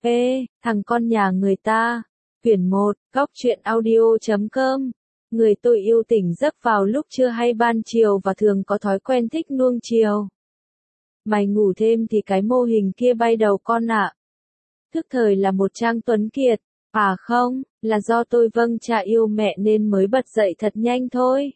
Thằng con nhà người ta. Quyển 1, Góc truyện audio.com. Người tôi yêu tỉnh giấc vào lúc trưa hay ban chiều và thường có thói quen thích nuông chiều. Mày ngủ thêm thì cái mô hình kia bay đầu con ạ. Thức thời là một Trang Tuấn Kiệt. À không, là do tôi vâng cha yêu mẹ nên mới bật dậy thật nhanh thôi.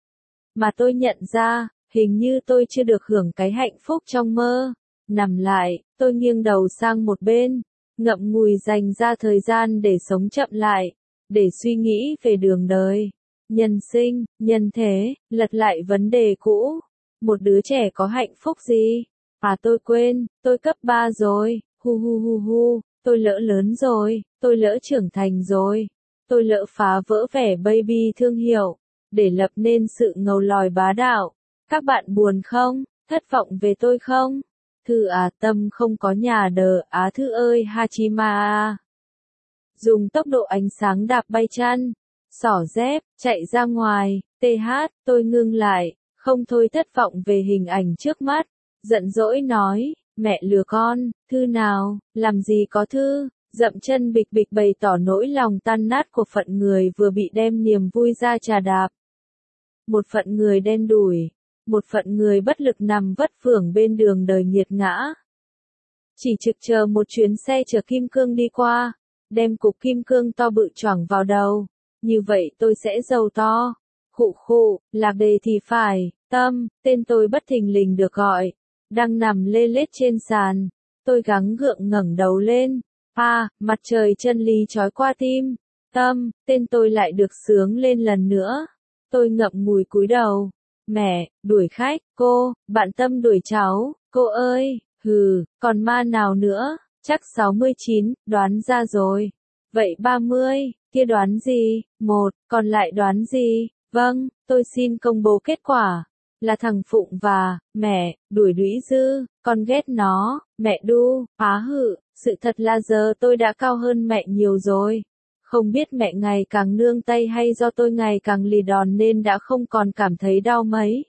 Mà tôi nhận ra, hình như tôi chưa được hưởng cái hạnh phúc trong mơ. Nằm lại, tôi nghiêng đầu sang một bên, ngậm ngùi dành ra thời gian để sống chậm lại, để suy nghĩ về đường đời, nhân sinh, nhân thế, lật lại vấn đề cũ. Một đứa trẻ có hạnh phúc gì? À tôi quên, tôi cấp 3 rồi, hu, tôi lỡ lớn rồi, tôi lỡ trưởng thành rồi, tôi lỡ phá vỡ vẻ baby thương hiệu, để lập nên sự ngầu lòi bá đạo. Các bạn buồn không? Thất vọng về tôi không? Thư à tâm không có nhà đờ á thư ơi Hachima à. Dùng tốc độ ánh sáng đạp bay chăn, xỏ dép, chạy ra ngoài, tôi ngưng lại, không thôi thất vọng về hình ảnh trước mắt, giận dỗi nói, mẹ lừa con, Thư nào, làm gì có Thư, dậm chân bịch bịch bày tỏ nỗi lòng tan nát của phận người vừa bị đem niềm vui ra trà đạp. Một phận người đen đủi, một phận người bất lực nằm vất vưởng bên đường đời nghiệt ngã. Chỉ trực chờ một chuyến xe chở kim cương đi qua, đem cục kim cương to bự choảng vào đầu, như vậy tôi sẽ giàu to. Khụ, lạc đề thì phải, Tâm, tên tôi bất thình lình được gọi, đang nằm lê lết trên sàn, tôi gắng gượng ngẩng đầu lên, mặt trời chân lý chói qua tim, Tâm, tên tôi lại được sướng lên lần nữa, tôi ngậm ngùi cúi đầu, mẹ, đuổi khách, cô, bạn Tâm đuổi cháu, cô ơi, còn ma nào nữa, chắc 69, đoán ra rồi, vậy 30, kia đoán gì, 1, còn lại đoán gì, vâng, tôi xin công bố kết quả. Là thằng Phụng và, mẹ, đuổi Đũy Dư, con ghét nó, mẹ đu, sự thật là giờ tôi đã cao hơn mẹ nhiều rồi. Không biết mẹ ngày càng nương tay hay do tôi ngày càng lì đòn nên đã không còn cảm thấy đau mấy.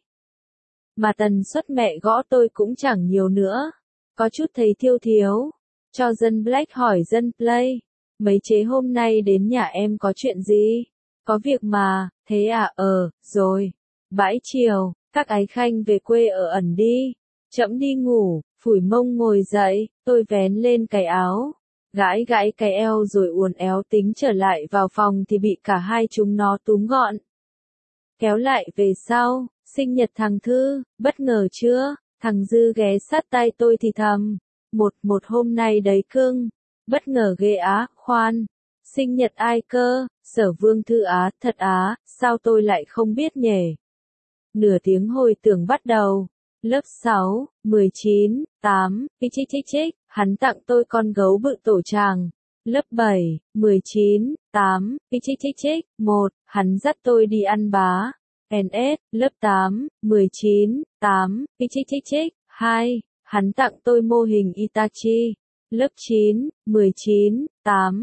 Mà tần suất mẹ gõ tôi cũng chẳng nhiều nữa, có chút thấy thiếu. Cho dân Black hỏi dân Play, mấy chế hôm nay đến nhà em có chuyện gì? Có việc mà, thế à rồi. Bãi chiều. Các ái khanh về quê ở ẩn đi, trẫm đi ngủ, phủi mông ngồi dậy, tôi vén lên cái áo, gãi cái eo rồi uốn éo tính trở lại vào phòng thì bị cả hai chúng nó túm gọn. Kéo lại về sau, sinh nhật thằng Thư, bất ngờ chưa? Thằng Dư ghé sát tai tôi thì thầm, một hôm nay đấy cưng, bất ngờ ghê á, khoan, sinh nhật ai cơ, Sở Vương Thư á, thật á, sao tôi lại không biết nhỉ? Nửa tiếng hồi tưởng bắt đầu. Lớp 6, 19, 8, hắn tặng tôi con gấu bự tổ tràng. Lớp 7, 19, 8, 1, hắn dắt tôi đi ăn bá. NS, lớp 8, 19, 8, 2, hắn tặng tôi mô hình Itachi. Lớp 9, 19, 8,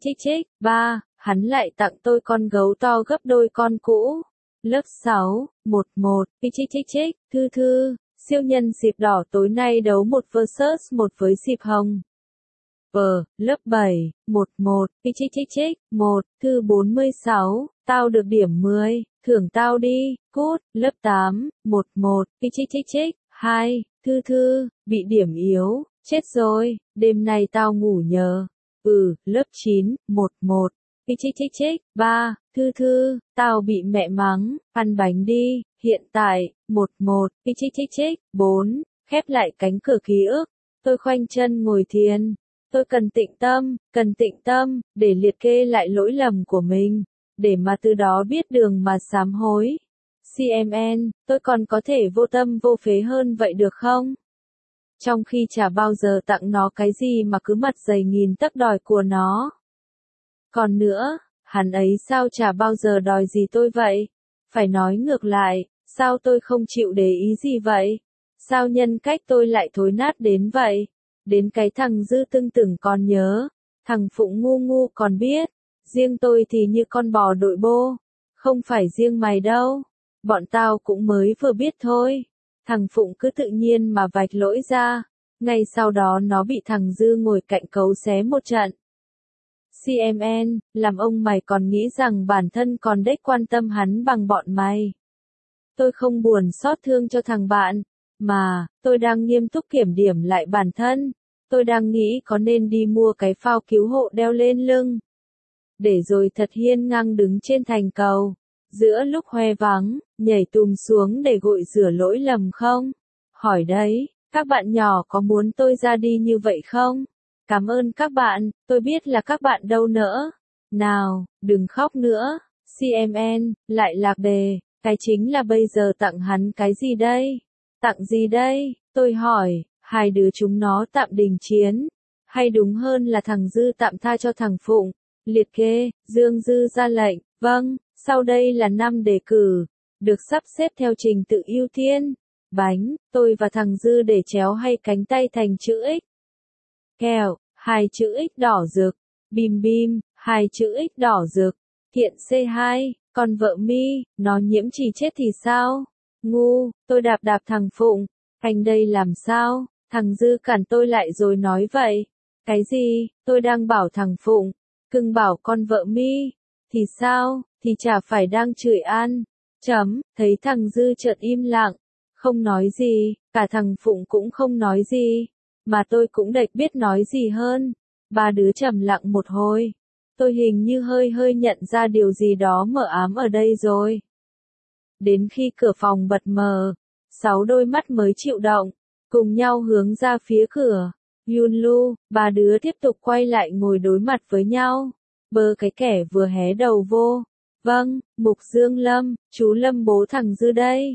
3, hắn lại tặng tôi con gấu to gấp đôi con cũ. Lớp 6, 11, Thư, siêu nhân xịp đỏ tối nay đấu 1 vs 1 với xịp hồng. Lớp 7, 11, 1, Thư 46, tao được điểm 10, thưởng tao đi, cút. Lớp 8, 11, 2, Thư, bị điểm yếu, chết rồi, đêm nay tao ngủ nhờ. Lớp 9, 11, 3, Thư, tao bị mẹ mắng, ăn bánh đi, hiện tại, 11, 4, khép lại cánh cửa ký ức, tôi khoanh chân ngồi thiền, tôi cần tĩnh tâm, để liệt kê lại lỗi lầm của mình, để mà từ đó biết đường mà sám hối. CMN, tôi còn có thể vô tâm vô phế hơn vậy được không? Trong khi chả bao giờ tặng nó cái gì mà cứ mặt dày nghìn tấc đòi của nó. Còn nữa, hắn ấy sao chả bao giờ đòi gì tôi vậy? Phải nói ngược lại, sao tôi không chịu để ý gì vậy? Sao nhân cách tôi lại thối nát đến vậy? Đến cái thằng Dư tưng tửng còn nhớ, thằng Phụng ngu còn biết, riêng tôi thì như con bò đội bô, không phải riêng mày đâu, bọn tao cũng mới vừa biết thôi. Thằng Phụng cứ tự nhiên mà vạch lỗi ra, Ngay sau đó nó bị thằng Dư ngồi cạnh cấu xé một trận. CMN, làm ông mày còn nghĩ rằng bản thân còn đếch quan tâm hắn bằng bọn mày. Tôi không buồn xót thương cho thằng bạn, mà, tôi đang nghiêm túc kiểm điểm lại bản thân. Tôi đang nghĩ có nên đi mua cái phao cứu hộ đeo lên lưng. Để rồi thật hiên ngang đứng trên thành cầu. Giữa lúc hoe vắng, nhảy tùm xuống để gội rửa lỗi lầm không? Hỏi đấy, các bạn nhỏ có muốn tôi ra đi như vậy không? Cảm ơn các bạn, tôi biết là các bạn đâu nỡ. Nào, đừng khóc nữa. CMN, lại lạc đề. Cái chính là bây giờ tặng hắn cái gì đây? Tặng gì đây? Tôi hỏi, hai đứa chúng nó tạm đình chiến. Hay đúng hơn là thằng Dư tạm tha cho thằng Phụng. Liệt kê, Dương Dư ra lệnh, vâng, sau đây là 5 đề cử. Được sắp xếp theo trình tự ưu tiên. Bánh, tôi và thằng Dư để chéo hay cánh tay thành chữ X. Kẹo, 2 chữ X đỏ rực. Bim bim, 2 chữ X đỏ rực. Kiện C2, còn vợ Mi, nó nhiễm chỉ chết thì sao? Ngu, tôi đạp đạp thằng Phụng. Anh đây làm sao? Thằng Dư cản tôi lại rồi nói vậy. Cái gì? Tôi đang bảo thằng Phụng. Cưng bảo con vợ Mi. Thì sao? Thì chả phải đang chửi An. Thấy thằng Dư chợt im lặng. Không nói gì, cả thằng Phụng cũng không nói gì. Mà tôi cũng đệch biết nói gì hơn. Ba đứa trầm lặng một hồi. Tôi hình như hơi nhận ra điều gì đó mờ ám ở đây rồi. Đến khi cửa phòng bật mờ, 6 đôi mắt mới chịu động, cùng nhau hướng ra phía cửa. Yunlu, ba đứa tiếp tục quay lại ngồi đối mặt với nhau. Bơ cái kẻ vừa hé đầu vô. Vâng, Mục Dương Lâm, chú Lâm bố thằng Dư đây.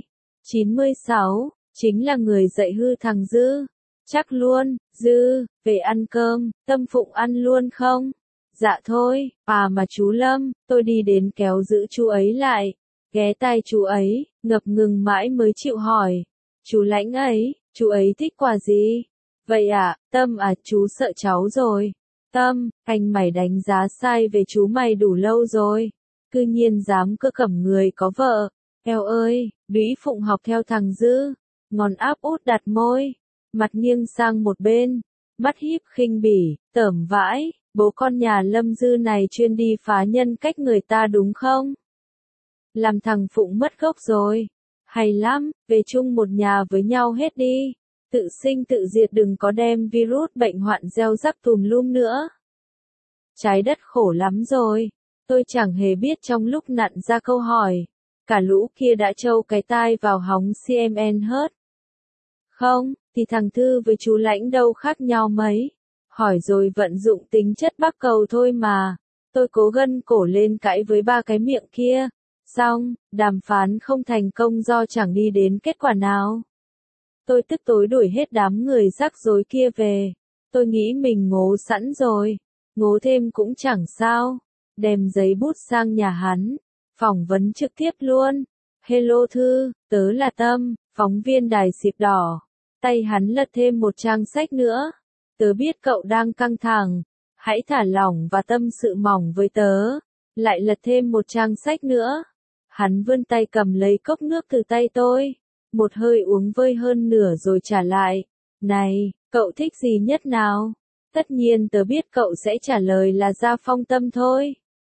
96, chính là người dạy hư thằng Dư. Chắc luôn, Dư, về ăn cơm, Tâm Phụng ăn luôn không? Dạ thôi, mà chú Lâm, tôi đi đến kéo giữ chú ấy lại. Ghé tai chú ấy, ngập ngừng mãi mới chịu hỏi. Chú Lãnh ấy, chú ấy thích quà gì? Vậy Tâm chú sợ cháu rồi. Tâm, anh mày đánh giá sai về chú mày đủ lâu rồi. Cư nhiên dám cơ cẩm người có vợ. Eo ơi, Lũy Phụng học theo thằng Dư. Ngón áp út đặt môi. Mặt nghiêng sang một bên. Mắt híp khinh bỉ, tởm vãi. Bố con nhà Lâm Dư này chuyên đi phá nhân cách người ta đúng không? Làm thằng Phụng mất gốc rồi. Hay lắm, về chung một nhà với nhau hết đi. Tự sinh tự diệt đừng có đem virus bệnh hoạn gieo rắc tùm lum nữa. Trái đất khổ lắm rồi. Tôi chẳng hề biết trong lúc nặn ra câu hỏi. Cả lũ kia đã trâu cái tai vào hóng CMN hết. Không, thì thằng Thư với chú Lãnh đâu khác nhau mấy. Hỏi rồi vận dụng tính chất bắc cầu thôi mà. Tôi cố gân cổ lên cãi với ba cái miệng kia. Xong, đàm phán không thành công do chẳng đi đến kết quả nào. Tôi tức tối đuổi hết đám người rắc rối kia về. Tôi nghĩ mình ngố sẵn rồi. Ngố thêm cũng chẳng sao. Đem giấy bút sang nhà hắn. Phỏng vấn trực tiếp luôn. Hello Thư, tớ là Tâm, phóng viên đài xịp đỏ. Tay hắn lật thêm một trang sách nữa. Tớ biết cậu đang căng thẳng. Hãy thả lỏng và tâm sự mỏng với tớ. Lại lật thêm một trang sách nữa. Hắn vươn tay cầm lấy cốc nước từ tay tôi. Một hơi uống vơi hơn nửa rồi trả lại. Này, cậu thích gì nhất nào? Tất nhiên tớ biết cậu sẽ trả lời là Gia Phong Tâm thôi.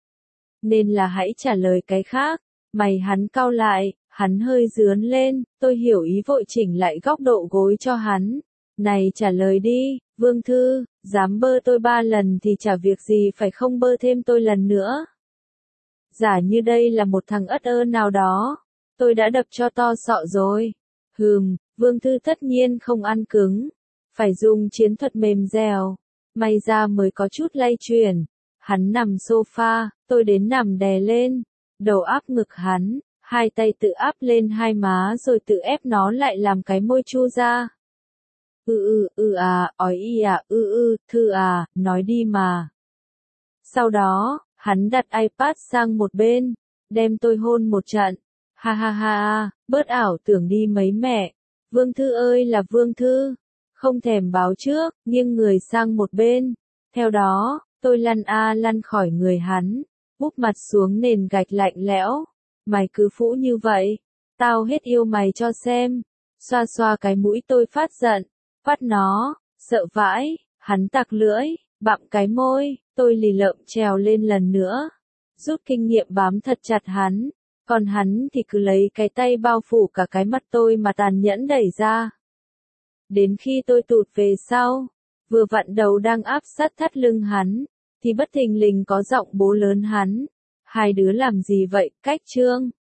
Nên là hãy trả lời cái khác. Mày hắn cau lại, hắn hơi rướn lên, tôi hiểu ý vội chỉnh lại góc độ gối cho hắn. Này trả lời đi, Vương Thư, dám bơ tôi 3 lần thì chả việc gì phải không bơ thêm tôi lần nữa. Giả như đây là một thằng ất ơ nào đó, tôi đã đập cho to sọ rồi. Vương Thư tất nhiên không ăn cứng, phải dùng chiến thuật mềm dẻo, may ra mới có chút lay chuyển. Hắn nằm sofa, tôi đến nằm đè lên, đầu áp ngực hắn, hai tay tự áp lên hai má rồi tự ép nó lại làm cái môi chu ra. Ói Thư nói đi mà. Sau đó, hắn đặt iPad sang một bên, đem tôi hôn một trận. Ha, bớt ảo tưởng đi mấy mẹ. Vương Thư ơi là Vương Thư. Không thèm báo trước, nghiêng người sang một bên. Theo đó, tôi lăn khỏi người hắn, úp mặt xuống nền gạch lạnh lẽo. Mày cứ phũ như vậy, tao hết yêu mày cho xem. Xoa xoa cái mũi tôi phát giận. Phát nó, Sợ vãi, hắn tặc lưỡi, bặm cái môi, tôi lì lợm trèo lên lần nữa. Rút kinh nghiệm bám thật chặt hắn, còn hắn thì cứ lấy cái tay bao phủ cả cái mặt tôi mà tàn nhẫn đẩy ra. Đến khi tôi tụt về sau, vừa vặn đầu đang áp sát thắt lưng hắn, thì bất thình lình có giọng bố lớn hắn. Hai đứa làm gì vậy, Cách Trương?